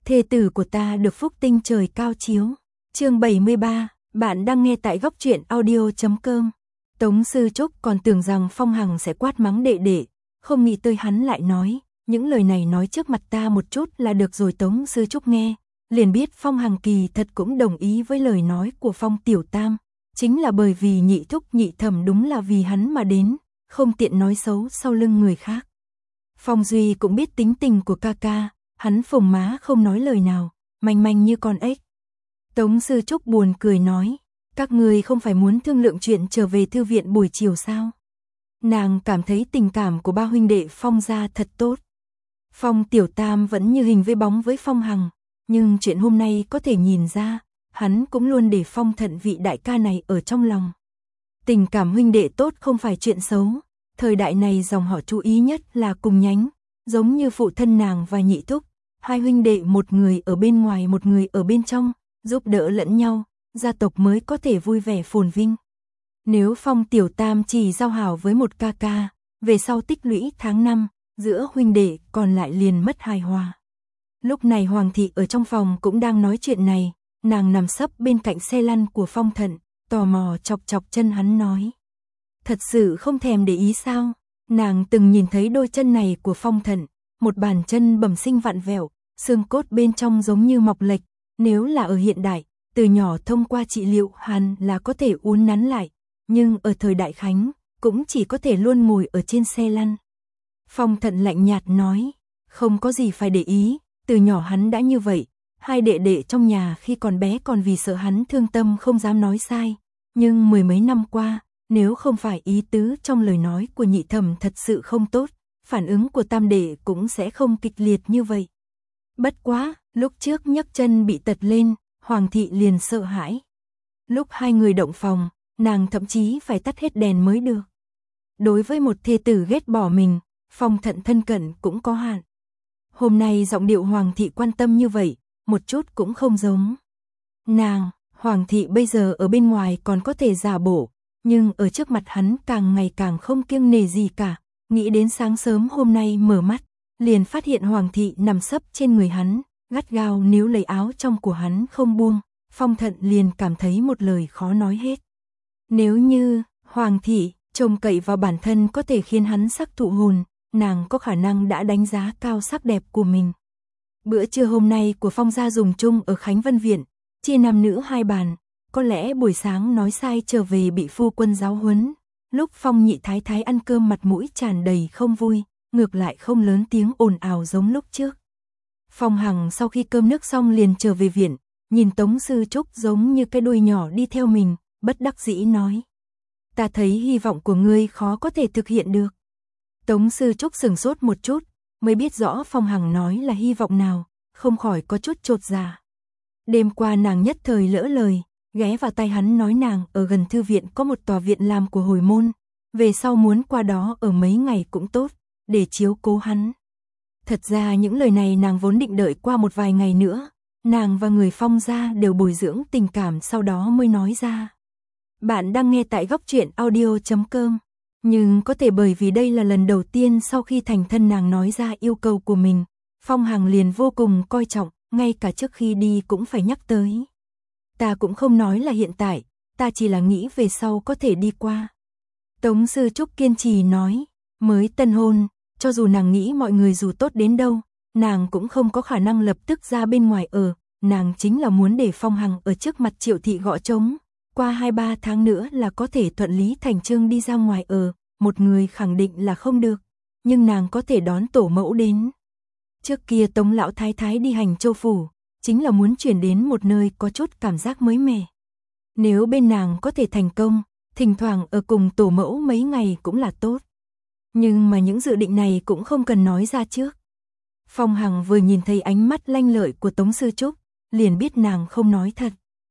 thê tử của ta được phúc tinh trời cao chiếu. Chương 73, bạn đang nghe tại góc truyện audio.com. Tống Sư Trúc còn tưởng rằng Phong Hằng sẽ quát mắng đệ đệ, không nghĩ tới hắn lại nói, những lời này nói trước mặt ta một chút là được rồi. Tống Sư Trúc nghe, liền biết Phong Hằng kỳ thật cũng đồng ý với lời nói của Phong Tiểu Tam, chính là bởi vì nhị thúc nhị thẩm đúng là vì hắn mà đến, không tiện nói xấu sau lưng người khác. Phong Duy cũng biết tính tình của ca ca, hắn phồng má không nói lời nào, manh manh như con ếch. Tống Sư Trúc buồn cười nói, các người không phải muốn thương lượng chuyện trở về thư viện buổi chiều sao? Nàng cảm thấy tình cảm của ba huynh đệ Phong gia thật tốt. Phong Tiểu Tam vẫn như hình với bóng với Phong Hằng, nhưng chuyện hôm nay có thể nhìn ra, hắn cũng luôn để Phong Thận vị đại ca này ở trong lòng. Tình cảm huynh đệ tốt không phải chuyện xấu, thời đại này dòng họ chú ý nhất là cùng nhánh, giống như phụ thân nàng và nhị thúc, hai huynh đệ một người ở bên ngoài một người ở bên trong, giúp đỡ lẫn nhau, gia tộc mới có thể vui vẻ phồn vinh. Nếu Phong Tiểu Tam chỉ giao hảo với một ca ca, về sau tích lũy tháng năm, giữa huynh đệ còn lại liền mất hài hòa. Lúc này Hoàng thị ở trong phòng cũng đang nói chuyện này, nàng nằm sấp bên cạnh xe lăn của Phong Thận, tò mò chọc chọc chân hắn nói. Thật sự không thèm để ý sao? Nàng từng nhìn thấy đôi chân này của Phong Thận, một bàn chân bẩm sinh vặn vẹo, xương cốt bên trong giống như mọc lệch, nếu là ở hiện đại, từ nhỏ thông qua trị liệu hàn là có thể uốn nắn lại, nhưng ở thời đại Khánh, cũng chỉ có thể luôn ngồi ở trên xe lăn. Phong Thận lạnh nhạt nói, không có gì phải để ý, từ nhỏ hắn đã như vậy, hai đệ đệ trong nhà khi còn bé còn vì sợ hắn thương tâm không dám nói sai, nhưng mười mấy năm qua, nếu không phải ý tứ trong lời nói của nhị thẩm thật sự không tốt, phản ứng của tam đệ cũng sẽ không kịch liệt như vậy. Bất quá, lúc trước nhấc chân bị tật lên, Hoàng thị liền sợ hãi. Lúc hai người động phòng, nàng thậm chí phải tắt hết đèn mới được. Đối với một thê tử ghét bỏ mình, Phong Thận thân cận cũng có hạn. Hôm nay giọng điệu Hoàng thị quan tâm như vậy, một chút cũng không giống. Nàng, Hoàng thị bây giờ ở bên ngoài còn có thể giả bộ, nhưng ở trước mặt hắn càng ngày càng không kiêng nể gì cả. Nghĩ đến sáng sớm hôm nay mở mắt, liền phát hiện Hoàng thị nằm sấp trên người hắn, gắt gao níu lấy áo trong của hắn không buông. Phong Thận liền cảm thấy một lời khó nói hết. Nếu như Hoàng thị trông cậy vào bản thân có thể khiến hắn sắc thụ hồn, nàng có khả năng đã đánh giá cao sắc đẹp của mình. Bữa trưa hôm nay của Phong gia dùng chung ở Khánh Vân Viện, chia nam nữ hai bàn, có lẽ buổi sáng nói sai trở về bị phu quân giáo huấn. Lúc Phong nhị thái thái ăn cơm mặt mũi tràn đầy không vui, ngược lại không lớn tiếng ồn ào giống lúc trước. Phong Hằng sau khi cơm nước xong liền trở về viện, nhìn Tống Sư Trúc giống như cái đuôi nhỏ đi theo mình, bất đắc dĩ nói. Ta thấy hy vọng của ngươi khó có thể thực hiện được. Tống Sư Trúc sửng sốt một chút, mới biết rõ Phong Hằng nói là hy vọng nào, không khỏi có chút chột dạ. Đêm qua nàng nhất thời lỡ lời, ghé vào tay hắn nói nàng ở gần thư viện có một tòa viện làm của hồi môn, về sau muốn qua đó ở mấy ngày cũng tốt, để chiếu cố hắn. Thật ra những lời này nàng vốn định đợi qua một vài ngày nữa, nàng và người Phong gia đều bồi dưỡng tình cảm sau đó mới nói ra. Bạn đang nghe tại góc truyện audio.com, nhưng có thể bởi vì đây là lần đầu tiên sau khi thành thân nàng nói ra yêu cầu của mình, Phong Hằng liền vô cùng coi trọng, ngay cả trước khi đi cũng phải nhắc tới. Ta cũng không nói là hiện tại, ta chỉ là nghĩ về sau có thể đi qua. Tống Sư Trúc kiên trì nói, mới tân hôn, cho dù nàng nghĩ mọi người dù tốt đến đâu, nàng cũng không có khả năng lập tức ra bên ngoài ở, nàng chính là muốn để Phong Hằng ở trước mặt Triệu thị gõ trống, qua 2-3 tháng nữa là có thể thuận lý thành chương đi ra ngoài ở, một người khẳng định là không được, nhưng nàng có thể đón tổ mẫu đến. Trước kia Tống lão thái thái đi hành châu phủ, chính là muốn chuyển đến một nơi có chút cảm giác mới mẻ. Nếu bên nàng có thể thành công, thỉnh thoảng ở cùng tổ mẫu mấy ngày cũng là tốt. Nhưng mà những dự định này cũng không cần nói ra trước. Phong Hằng vừa nhìn thấy ánh mắt lanh lợi của Tống Sư Trúc, liền biết nàng không nói thật.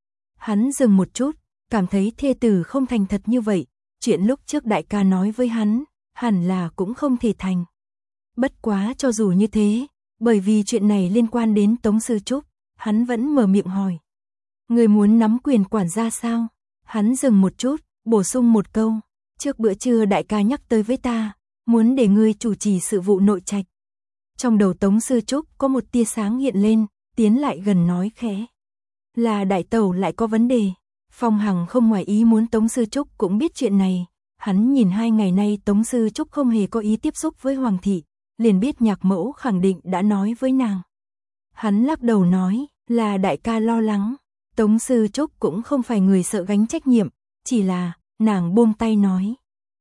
Hắn dừng một chút, cảm thấy thê tử không thành thật như vậy, chuyện lúc trước đại ca nói với hắn, hẳn là cũng không thể thành. Bất quá cho dù như thế, bởi vì chuyện này liên quan đến Tống Sư Trúc, hắn vẫn mở miệng hỏi. Người muốn nắm quyền quản gia sao? Hắn dừng một chút, bổ sung một câu, trước bữa trưa đại ca nhắc tới với ta, muốn để ngươi chủ trì sự vụ nội trạch. Trong đầu Tống Sư Trúc có một tia sáng hiện lên, tiến lại gần nói khẽ. Là đại tẩu lại có vấn đề. Phong Hằng không ngoài ý muốn Tống Sư Trúc cũng biết chuyện này. Hắn nhìn 2 ngày nay Tống Sư Trúc không hề có ý tiếp xúc với Hoàng thị, liền biết nhạc mẫu khẳng định đã nói với nàng. Hắn lắc đầu nói, là đại ca lo lắng. Tống Sư Trúc cũng không phải người sợ gánh trách nhiệm, chỉ là, nàng buông tay nói.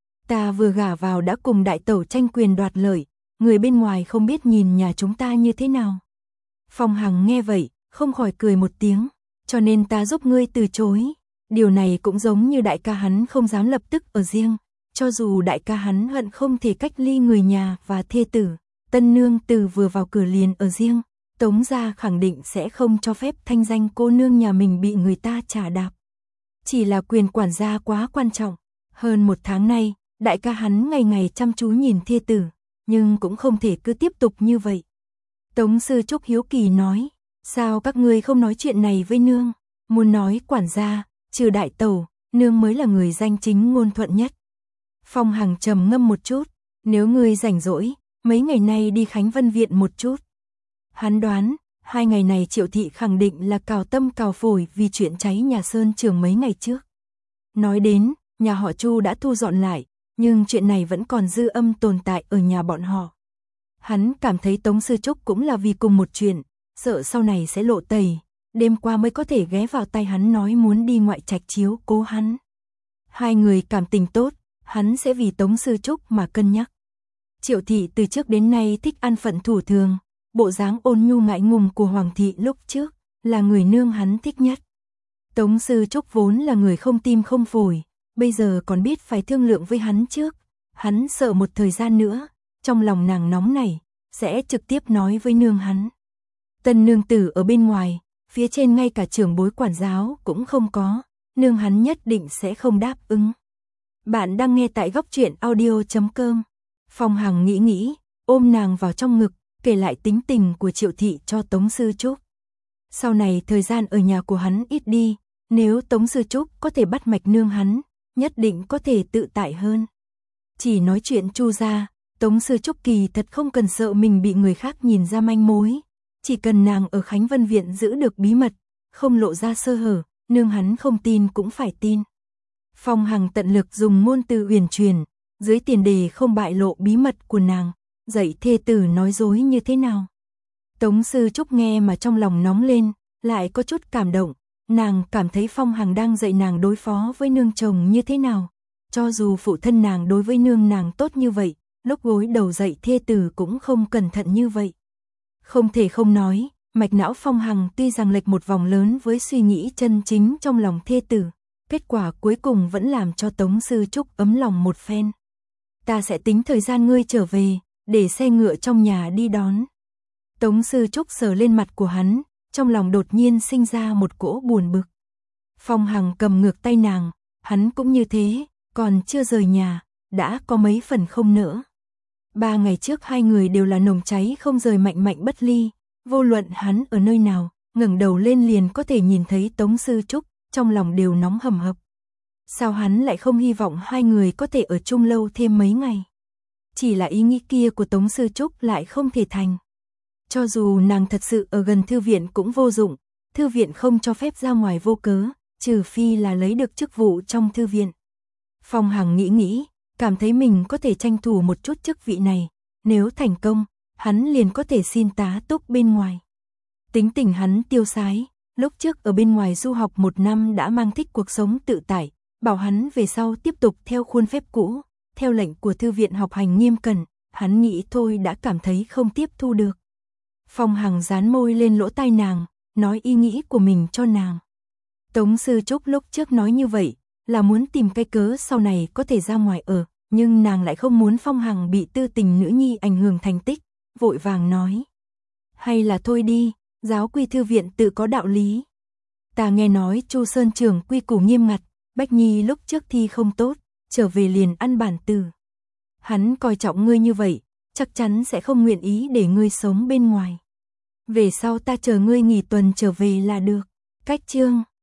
Ta vừa gả vào đã cùng đại tẩu tranh quyền đoạt lợi, người bên ngoài không biết nhìn nhà chúng ta như thế nào. Phong Hằng nghe vậy, không khỏi cười một tiếng, cho nên ta giúp ngươi từ chối. Điều này cũng giống như đại ca hắn không dám lập tức ở riêng, cho dù đại ca hắn hận không thể cách ly người nhà và thê tử, tân nương từ vừa vào cửa liền ở riêng, Tống gia khẳng định sẽ không cho phép thanh danh cô nương nhà mình bị người ta chà đạp. Chỉ là quyền quản gia quá quan trọng, hơn 1 tháng nay, đại ca hắn ngày ngày chăm chú nhìn thê tử, nhưng cũng không thể cứ tiếp tục như vậy. Tống Sư Trúc hiếu kỳ nói, sao các ngươi không nói chuyện này với nương, muốn nói quản gia, trừ đại tẩu, nương mới là người danh chính ngôn thuận nhất. Phong Hằng trầm ngâm một chút, nếu ngươi rảnh rỗi, mấy ngày nay đi Khánh Vân Viện một chút. Hắn đoán, 2 ngày này Triệu thị khẳng định là cào tâm cào phổi vì chuyện cháy nhà Sơn Trường mấy ngày trước. Nói đến, nhà họ Chu đã thu dọn lại, nhưng chuyện này vẫn còn dư âm tồn tại ở nhà bọn họ. Hắn cảm thấy Tống Sư Trúc cũng là vì cùng một chuyện, sợ sau này sẽ lộ tẩy, đêm qua mới có thể ghé vào tay hắn nói muốn đi ngoại trạch chiếu cố hắn. 2 người cảm tình tốt, hắn sẽ vì Tống Sư Trúc mà cân nhắc. Triệu thị từ trước đến nay thích ăn phận thủ thường, bộ dáng ôn nhu ngại ngùng của Hoàng thị lúc trước, là người nương hắn thích nhất. Tống Sư Trúc vốn là người không tim không phổi, bây giờ còn biết phải thương lượng với hắn trước, hắn sợ một thời gian nữa, trong lòng nàng nóng nảy, sẽ trực tiếp nói với nương hắn. Tân nương tử ở bên ngoài, phía trên ngay cả trưởng bối quản giáo cũng không có, nương hắn nhất định sẽ không đáp ứng. Bạn đang nghe tại góc truyện audio.com. Phong Hằng nghĩ, ôm nàng vào trong ngực, kể lại tính tình của Triệu thị cho Tống Sư Trúc. Sau này thời gian ở nhà của hắn ít đi, nếu Tống Sư Trúc có thể bắt mạch nương hắn, nhất định có thể tự tại hơn. Chỉ nói chuyện Chu gia, Tống Sư Trúc kỳ thật không cần sợ mình bị người khác nhìn ra manh mối, chỉ cần nàng ở Khánh Vân Viện giữ được bí mật, không lộ ra sơ hở, nương hắn không tin cũng phải tin. Phong Hằng tận lực dùng ngôn từ uyển chuyển, dưới tiền đề không bại lộ bí mật của nàng, dạy thê tử nói dối như thế nào. Tống Sư Trúc nghe mà trong lòng nóng lên, lại có chút cảm động, nàng cảm thấy Phong Hằng đang dạy nàng đối phó với nương chồng như thế nào. Cho dù phụ thân nàng đối với nương nàng tốt như vậy, lúc gối đầu dạy thê tử cũng không cẩn thận như vậy. Không thể không nói, mạch não Phong Hằng tuy rằng lệch một vòng lớn với suy nghĩ chân chính trong lòng thê tử, kết quả cuối cùng vẫn làm cho Tống Sư Trúc ấm lòng một phen. Ta sẽ tính thời gian ngươi trở về, để xe ngựa trong nhà đi đón. Tống Sư Trúc sờ lên mặt của hắn, trong lòng đột nhiên sinh ra một cỗ buồn bực. Phong Hằng cầm ngược tay nàng, hắn cũng như thế, còn chưa rời nhà, đã có mấy phần không nỡ. 3 ngày trước 2 người đều là nồng cháy không rời mạnh bất ly, vô luận hắn ở nơi nào, ngẩng đầu lên liền có thể nhìn thấy Tống Sư Trúc, trong lòng đều nóng hầm hập. Sao hắn lại không hy vọng 2 người có thể ở chung lâu thêm mấy ngày? Chỉ là ý nghĩ kia của Tống Sư Trúc lại không thể thành. Cho dù nàng thật sự ở gần thư viện cũng vô dụng, thư viện không cho phép ra ngoài vô cớ, trừ phi là lấy được chức vụ trong thư viện. Phong Hằng nghĩ, cảm thấy mình có thể tranh thủ một chút chức vị này, nếu thành công, hắn liền có thể xin tá túc bên ngoài. Tính tình hắn tiêu sái, lúc trước ở bên ngoài du học 1 năm đã mang thích cuộc sống tự tại, bảo hắn về sau tiếp tục theo khuôn phép cũ, theo lệnh của thư viện học hành nghiêm cẩn, hắn nghĩ thôi đã cảm thấy không tiếp thu được. Phong Hằng dán môi lên lỗ tai nàng, nói ý nghĩ của mình cho nàng. Tống Sư Trúc lúc trước nói như vậy, là muốn tìm cái cớ sau này có thể ra ngoài ở, nhưng nàng lại không muốn Phong Hằng bị tư tình nữ nhi ảnh hưởng thành tích, vội vàng nói. Hay là thôi đi, giáo quy thư viện tự có đạo lý. Ta nghe nói Chu Sơn Trường quy củ nghiêm ngặt, Bách Nhi lúc trước thi không tốt, trở về liền ăn bản từ. Hắn coi trọng ngươi như vậy, chắc chắn sẽ không nguyện ý để ngươi sống bên ngoài. Về sau ta chờ ngươi nghỉ tuần trở về là được. Cách chương